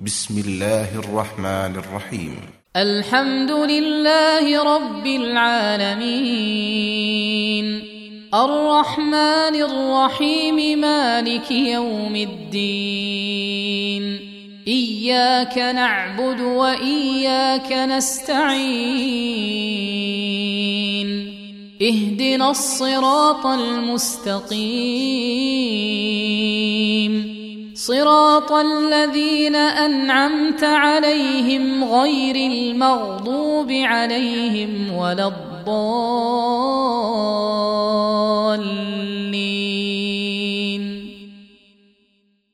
بسم الله الرحمن الرحيم. الحمد لله رب العالمين، الرحمن الرحيم، مالك يوم الدين، إياك نعبد وإياك نستعين، اهدنا الصراط المستقيم، صراط الذين أنعمت عليهم غير المغضوب عليهم ولا الضالين.